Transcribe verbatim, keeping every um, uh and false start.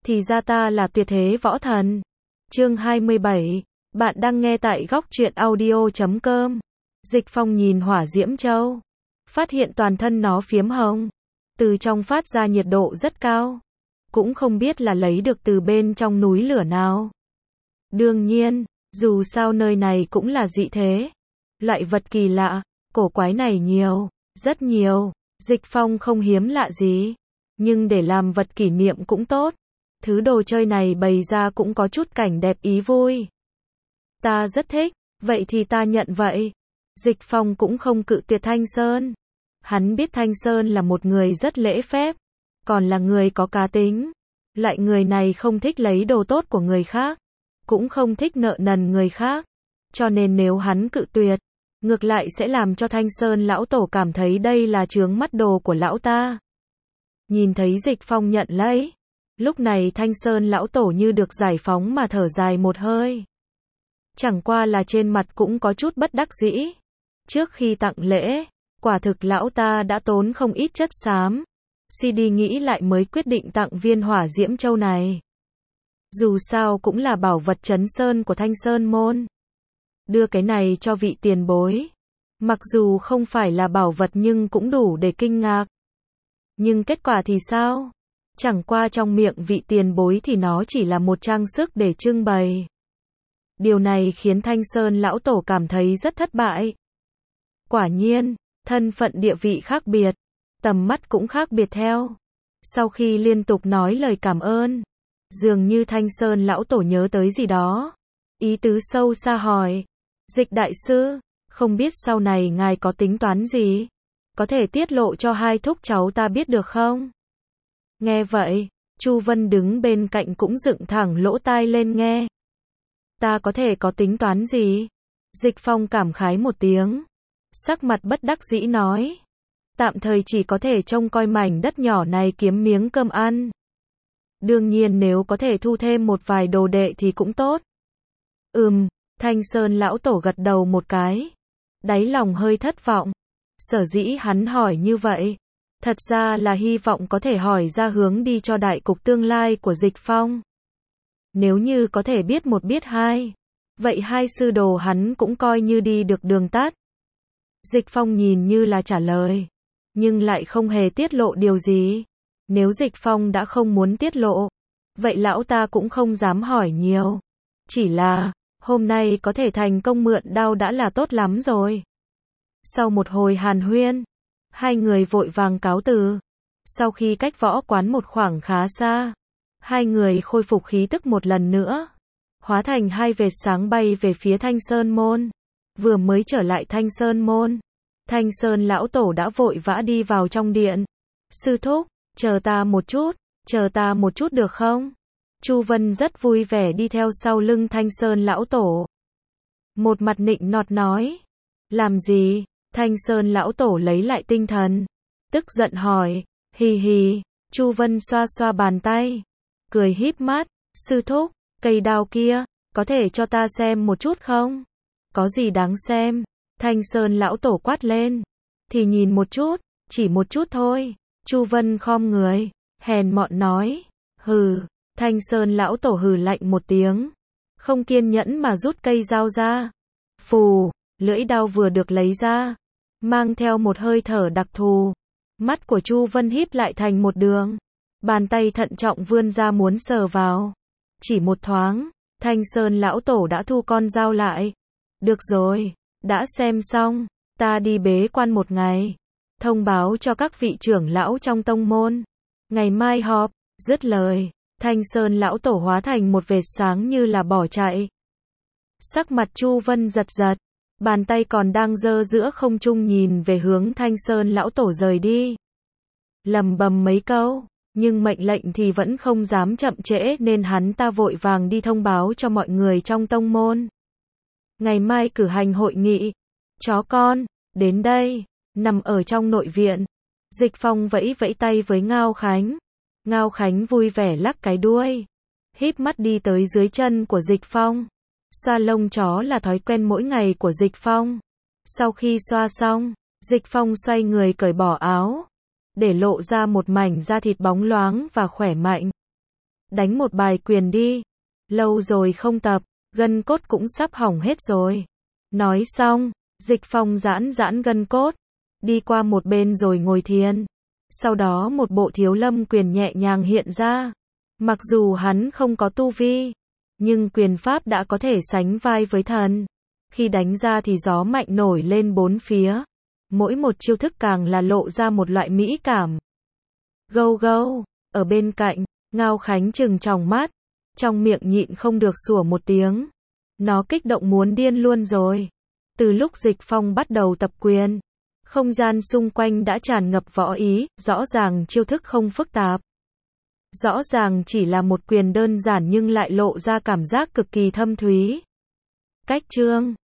Thì ra ta là tuyệt thế võ thần. Chương hai mươi bảy. Bạn đang nghe tại góc truyện audio chấm com. Dịch Phong nhìn hỏa diễm châu, phát hiện toàn thân nó phiếm hồng, từ trong phát ra nhiệt độ rất cao, cũng không biết là lấy được từ bên trong núi lửa nào. Đương nhiên, dù sao nơi này cũng là dị thế, loại vật kỳ lạ, cổ quái này nhiều, rất nhiều. Dịch Phong không hiếm lạ gì, nhưng để làm vật kỷ niệm cũng tốt. Thứ đồ chơi này bày ra cũng có chút cảnh đẹp ý vui. Ta rất thích, vậy thì ta nhận vậy. Dịch Phong cũng không cự tuyệt Thanh Sơn. Hắn biết Thanh Sơn là một người rất lễ phép, còn là người có cá tính. Loại người này không thích lấy đồ tốt của người khác, cũng không thích nợ nần người khác. Cho nên nếu hắn cự tuyệt, ngược lại sẽ làm cho Thanh Sơn lão tổ cảm thấy đây là chướng mắt đồ của lão ta. Nhìn thấy Dịch Phong nhận lấy, lúc này Thanh Sơn lão tổ như được giải phóng mà thở dài một hơi. Chẳng qua là trên mặt cũng có chút bất đắc dĩ. Trước khi tặng lễ, quả thực lão ta đã tốn không ít chất xám. Suy đi nghĩ lại mới quyết định tặng viên hỏa diễm châu này. Dù sao cũng là bảo vật trấn sơn của Thanh Sơn môn. Đưa cái này cho vị tiền bối. Mặc dù không phải là bảo vật nhưng cũng đủ để kinh ngạc. Nhưng kết quả thì sao? Chẳng qua trong miệng vị tiền bối thì nó chỉ là một trang sức để trưng bày. Điều này khiến Thanh Sơn lão tổ cảm thấy rất thất bại. Quả nhiên, thân phận địa vị khác biệt, tầm mắt cũng khác biệt theo. Sau khi liên tục nói lời cảm ơn, dường như Thanh Sơn lão tổ nhớ tới gì đó. Ý tứ sâu xa hỏi, Dịch đại sư, không biết sau này ngài có tính toán gì? Có thể tiết lộ cho hai thúc cháu ta biết được không? Nghe vậy, Chu Vân đứng bên cạnh cũng dựng thẳng lỗ tai lên nghe. Ta có thể có tính toán gì? Dịch Phong cảm khái một tiếng, sắc mặt bất đắc dĩ nói. Tạm thời chỉ có thể trông coi mảnh đất nhỏ này kiếm miếng cơm ăn. Đương nhiên nếu có thể thu thêm một vài đồ đệ thì cũng tốt. Ừm, Thanh Sơn lão tổ gật đầu một cái. Đáy lòng hơi thất vọng. Sở dĩ hắn hỏi như vậy, thật ra là hy vọng có thể hỏi ra hướng đi cho đại cục tương lai của Dịch Phong. Nếu như có thể biết một biết hai, vậy hai sư đồ hắn cũng coi như đi được đường tắt. Dịch Phong nhìn như là trả lời, nhưng lại không hề tiết lộ điều gì. Nếu Dịch Phong đã không muốn tiết lộ, vậy lão ta cũng không dám hỏi nhiều. Chỉ là, hôm nay có thể thành công mượn đao đã là tốt lắm rồi. Sau một hồi hàn huyên, hai người vội vàng cáo từ. Sau khi cách võ quán một khoảng khá xa, hai người khôi phục khí tức một lần nữa, hóa thành hai vệt sáng bay về phía Thanh Sơn môn. Vừa mới trở lại Thanh Sơn môn, Thanh Sơn lão tổ đã vội vã đi vào trong điện. Sư thúc, chờ ta một chút, chờ ta một chút được không? Chu Vân rất vui vẻ đi theo sau lưng Thanh Sơn lão tổ. Một mặt nịnh nọt nói. Làm gì? Thanh Sơn lão tổ lấy lại tinh thần, tức giận hỏi. Hì hì. Chu Vân xoa xoa bàn tay, cười híp mắt. Sư thúc, cây đao kia, có thể cho ta xem một chút không? Có gì đáng xem? Thanh Sơn lão tổ quát lên. Thì nhìn một chút, chỉ một chút thôi. Chu Vân khom người, hèn mọn nói. Hừ. Thanh Sơn lão tổ hừ lạnh một tiếng, không kiên nhẫn mà rút cây dao ra. Phù, lưỡi đao vừa được lấy ra, mang theo một hơi thở đặc thù. Mắt của Chu Vân híp lại thành một đường, bàn tay thận trọng vươn ra muốn sờ vào. Chỉ một thoáng, Thanh Sơn lão tổ đã thu con dao lại. Được rồi, đã xem xong, ta đi bế quan một ngày, thông báo cho các vị trưởng lão trong tông môn. Ngày mai họp. Dứt lời, Thanh Sơn lão tổ hóa thành một vệt sáng như là bỏ chạy. Sắc mặt Chu Vân giật giật, bàn tay còn đang giơ giữa không trung nhìn về hướng Thanh Sơn lão tổ rời đi. Lầm bầm mấy câu, nhưng mệnh lệnh thì vẫn không dám chậm trễ nên hắn ta vội vàng đi thông báo cho mọi người trong tông môn. Ngày mai cử hành hội nghị. Chó con, đến đây. Nằm ở trong nội viện, Dịch Phong vẫy vẫy tay với Ngao Khánh. Ngao Khánh vui vẻ lắc cái đuôi, híp mắt đi tới dưới chân của Dịch Phong. Xoa lông chó là thói quen mỗi ngày của Dịch Phong. Sau khi xoa xong, Dịch Phong xoay người cởi bỏ áo, để lộ ra một mảnh da thịt bóng loáng và khỏe mạnh. đánh một bài quyền đi. Lâu rồi không tập, gân cốt cũng sắp hỏng hết rồi. Nói xong, Dịch Phong giãn giãn gân cốt, đi qua một bên rồi ngồi thiền. Sau đó một bộ Thiếu Lâm quyền nhẹ nhàng hiện ra. Mặc dù hắn không có tu vi, nhưng quyền pháp đã có thể sánh vai với thần. Khi đánh ra thì gió mạnh nổi lên bốn phía. Mỗi một chiêu thức càng là lộ ra một loại mỹ cảm. Gâu gâu, ở bên cạnh, Ngao Khánh trừng tròng mắt, trong miệng nhịn không được sủa một tiếng. Nó kích động muốn điên luôn rồi. Từ lúc Dịch Phong bắt đầu tập quyền, không gian xung quanh đã tràn ngập võ ý, rõ ràng chiêu thức không phức tạp. Rõ ràng chỉ là một quyền đơn giản nhưng lại lộ ra cảm giác cực kỳ thâm thúy. Cách chương